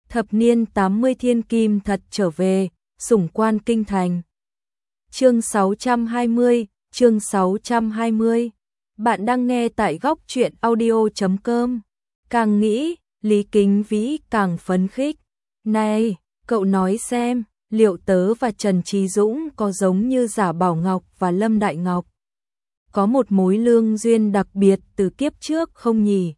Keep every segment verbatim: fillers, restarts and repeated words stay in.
Thập niên tám mươi thiên kim thật trở về, sủng quan kinh thành. Chương sáu trăm hai mươi, chương sáu trăm hai mươi. Bạn đang nghe tại góc truyện audio chấm com. Càng nghĩ, Lý Kính Vĩ càng phấn khích. Này, cậu nói xem, liệu tớ và Trần Trí Dũng có giống như Giả Bảo Ngọc và Lâm Đại Ngọc? Có một mối lương duyên đặc biệt từ kiếp trước không nhỉ?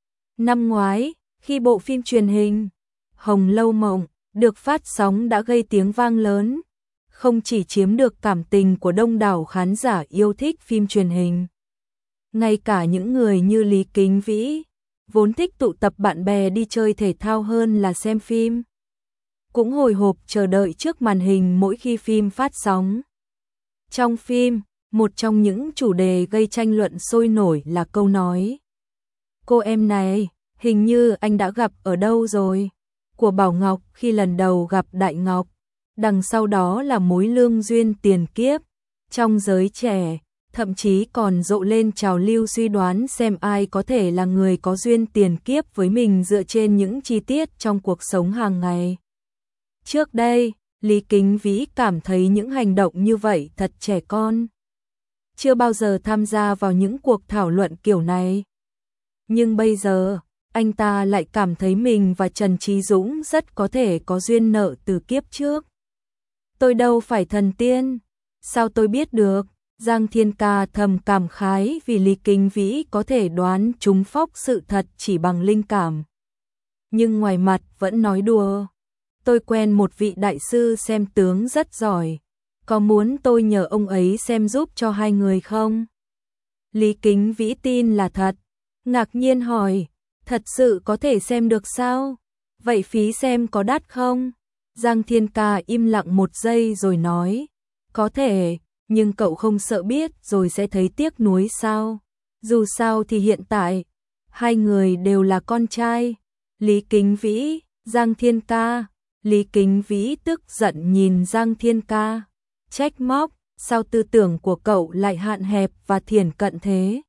Năm ngoái, khi bộ phim truyền hình Hồng Lâu Mộng được phát sóng đã gây tiếng vang lớn, không chỉ chiếm được cảm tình của đông đảo khán giả yêu thích phim truyền hình. Ngay cả những người như Lý Kính Vĩ, vốn thích tụ tập bạn bè đi chơi thể thao hơn là xem phim, cũng hồi hộp chờ đợi trước màn hình mỗi khi phim phát sóng. Trong phim, một trong những chủ đề gây tranh luận sôi nổi là câu nói: "Cô em này, hình như anh đã gặp ở đâu rồi?" của Bảo Ngọc khi lần đầu gặp Đại Ngọc. Đằng sau đó là mối lương duyên tiền kiếp. Trong giới trẻ, thậm chí còn rộ lên trào lưu suy đoán xem ai có thể là người có duyên tiền kiếp với mình dựa trên những chi tiết trong cuộc sống hàng ngày. Trước đây, Lý Kính Vĩ cảm thấy những hành động như vậy thật trẻ con, chưa bao giờ tham gia vào những cuộc thảo luận kiểu này. Nhưng bây giờ, anh ta lại cảm thấy mình và Trần Trí Dũng rất có thể có duyên nợ từ kiếp trước. Tôi đâu phải thần tiên, sao tôi biết được? Giang Thiên Ca thầm cảm khái vì Lý Kính Vĩ có thể đoán trúng phóc sự thật chỉ bằng linh cảm. Nhưng ngoài mặt vẫn nói đùa. Tôi quen một vị đại sư xem tướng rất giỏi, có muốn tôi nhờ ông ấy xem giúp cho hai người không? Lý Kính Vĩ tin là thật, ngạc nhiên hỏi: "Thật sự có thể xem được sao? Vậy phí xem có đắt không?" Giang Thiên Ca im lặng một giây rồi nói: "Có thể, nhưng cậu không sợ biết rồi sẽ thấy tiếc nuối sao? Dù sao thì hiện tại, hai người đều là con trai." Lý Kính Vĩ, Giang Thiên Ca. Lý Kính Vĩ tức giận nhìn Giang Thiên Ca, trách móc: "Sao tư tưởng của cậu lại hạn hẹp và thiển cận thế?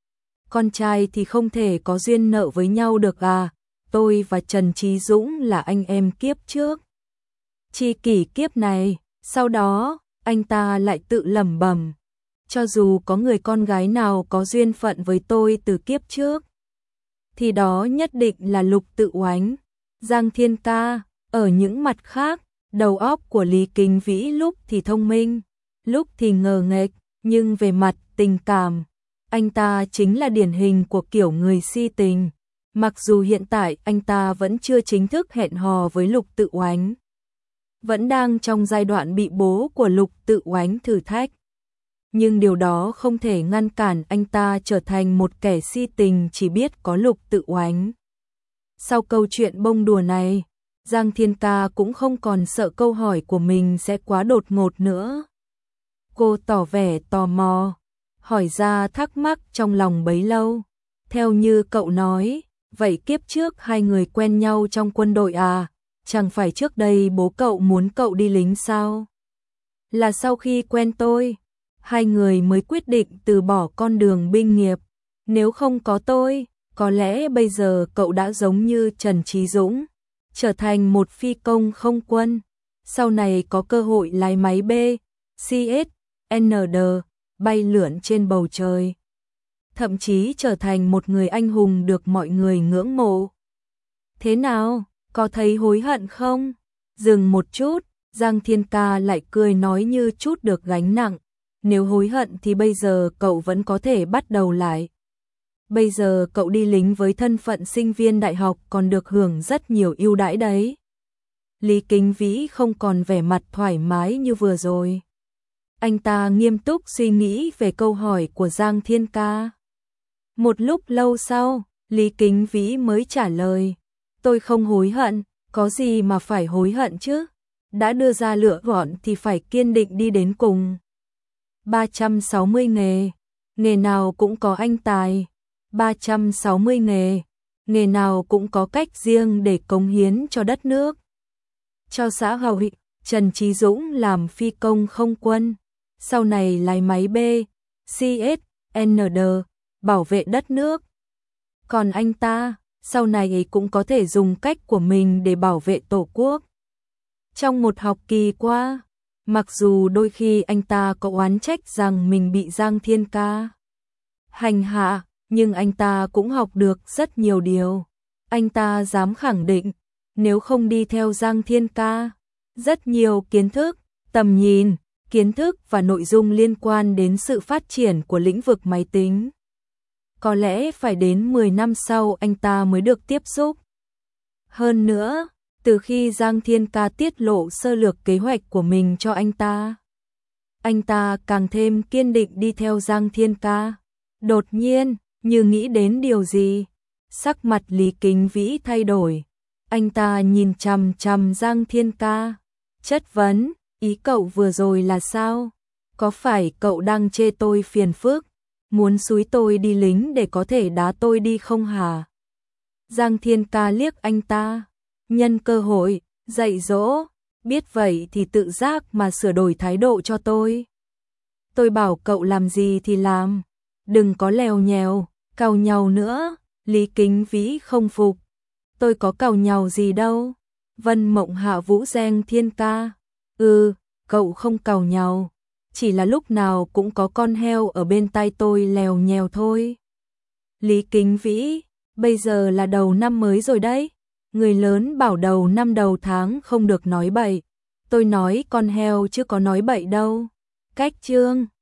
Con trai thì không thể có duyên nợ với nhau được à? Tôi và Trần Trí Dũng là anh em kiếp trước, tri kỷ kiếp này." Sau đó, anh ta lại tự lẩm bẩm: "Cho dù có người con gái nào có duyên phận với tôi từ kiếp trước, thì đó nhất định là Lục Tự Oánh." Giang Thiên Ca. Ở những mặt khác, đầu óc của Lý Kính Vĩ lúc thì thông minh, lúc thì ngờ nghệch, nhưng về mặt tình cảm, anh ta chính là điển hình của kiểu người si tình. Mặc dù hiện tại anh ta vẫn chưa chính thức hẹn hò với Lục Tự Oánh, vẫn đang trong giai đoạn bị bố của Lục Tự Oánh thử thách, nhưng điều đó không thể ngăn cản anh ta trở thành một kẻ si tình chỉ biết có Lục Tự Oánh. Sau câu chuyện bông đùa này, Giang Thiên Ca cũng không còn sợ câu hỏi của mình sẽ quá đột ngột nữa. Cô tỏ vẻ tò mò, hỏi ra thắc mắc trong lòng bấy lâu. "Theo như cậu nói, vậy kiếp trước hai người quen nhau trong quân đội à? Chẳng phải trước đây bố cậu muốn cậu đi lính sao? Là sau khi quen tôi, hai người mới quyết định từ bỏ con đường binh nghiệp. Nếu không có tôi, có lẽ bây giờ cậu đã giống như Trần Trí Dũng, trở thành một phi công không quân, sau này có cơ hội lái máy B, xê ét, en đê, bay lượn trên bầu trời, thậm chí trở thành một người anh hùng được mọi người ngưỡng mộ. Thế nào, có thấy hối hận không?" Dừng một chút, Giang Thiên Ca lại cười nói như chút được gánh nặng: "Nếu hối hận thì bây giờ cậu vẫn có thể bắt đầu lại. Bây giờ cậu đi lính với thân phận sinh viên đại học còn được hưởng rất nhiều ưu đãi đấy." Lý Kính Vĩ không còn vẻ mặt thoải mái như vừa rồi. Anh ta nghiêm túc suy nghĩ về câu hỏi của Giang Thiên Ca. Một lúc lâu sau, Lý Kính Vĩ mới trả lời: "Tôi không hối hận, có gì mà phải hối hận chứ? Đã đưa ra lựa chọn thì phải kiên định đi đến cùng. ba trăm sáu mươi nghề, nghề nào cũng có anh tài. ba trăm sáu mươi nghề, nghề nào cũng có cách riêng để cống hiến cho đất nước, cho xã hội." Trần Trí Dũng làm phi công không quân, sau này lái máy B, xê ét, en đê, bảo vệ đất nước. Còn anh ta, sau này ấy cũng có thể dùng cách của mình để bảo vệ Tổ quốc. Trong một học kỳ qua, mặc dù đôi khi anh ta có oán trách rằng mình bị Giang Thiên Ca hành hạ, nhưng anh ta cũng học được rất nhiều điều. Anh ta dám khẳng định, nếu không đi theo Giang Thiên Ca, rất nhiều kiến thức, tầm nhìn, kiến thức và nội dung liên quan đến sự phát triển của lĩnh vực máy tính, có lẽ phải đến mười năm sau anh ta mới được tiếp xúc. Hơn nữa, từ khi Giang Thiên Ca tiết lộ sơ lược kế hoạch của mình cho anh ta, anh ta càng thêm kiên định đi theo Giang Thiên Ca. Đột nhiên, như nghĩ đến điều gì, sắc mặt Lý Kính Vĩ thay đổi. Anh ta nhìn chằm chằm Giang Thiên Ca, chất vấn, ý cậu vừa rồi là sao? Có phải cậu đang chê tôi phiền phức, muốn xúi tôi đi lính để có thể đá tôi đi không hả? Giang Thiên Ca liếc anh ta, nhân cơ hội, dạy dỗ, biết vậy thì tự giác mà sửa đổi thái độ cho tôi. Tôi bảo cậu làm gì thì làm, đừng có lèo nhèo, càu nhàu nữa. Lý Kính Vĩ không phục, tôi có càu nhàu gì đâu. Vân Mộng hạ vũ Giang Thiên Ca, ừ, cậu không càu nhàu, chỉ là lúc nào cũng có con heo ở bên tai tôi lèo nhèo thôi. Lý Kính Vĩ, bây giờ là đầu năm mới rồi đấy, người lớn bảo đầu năm đầu tháng không được nói bậy, tôi nói con heo chứ có nói bậy đâu. Cách chương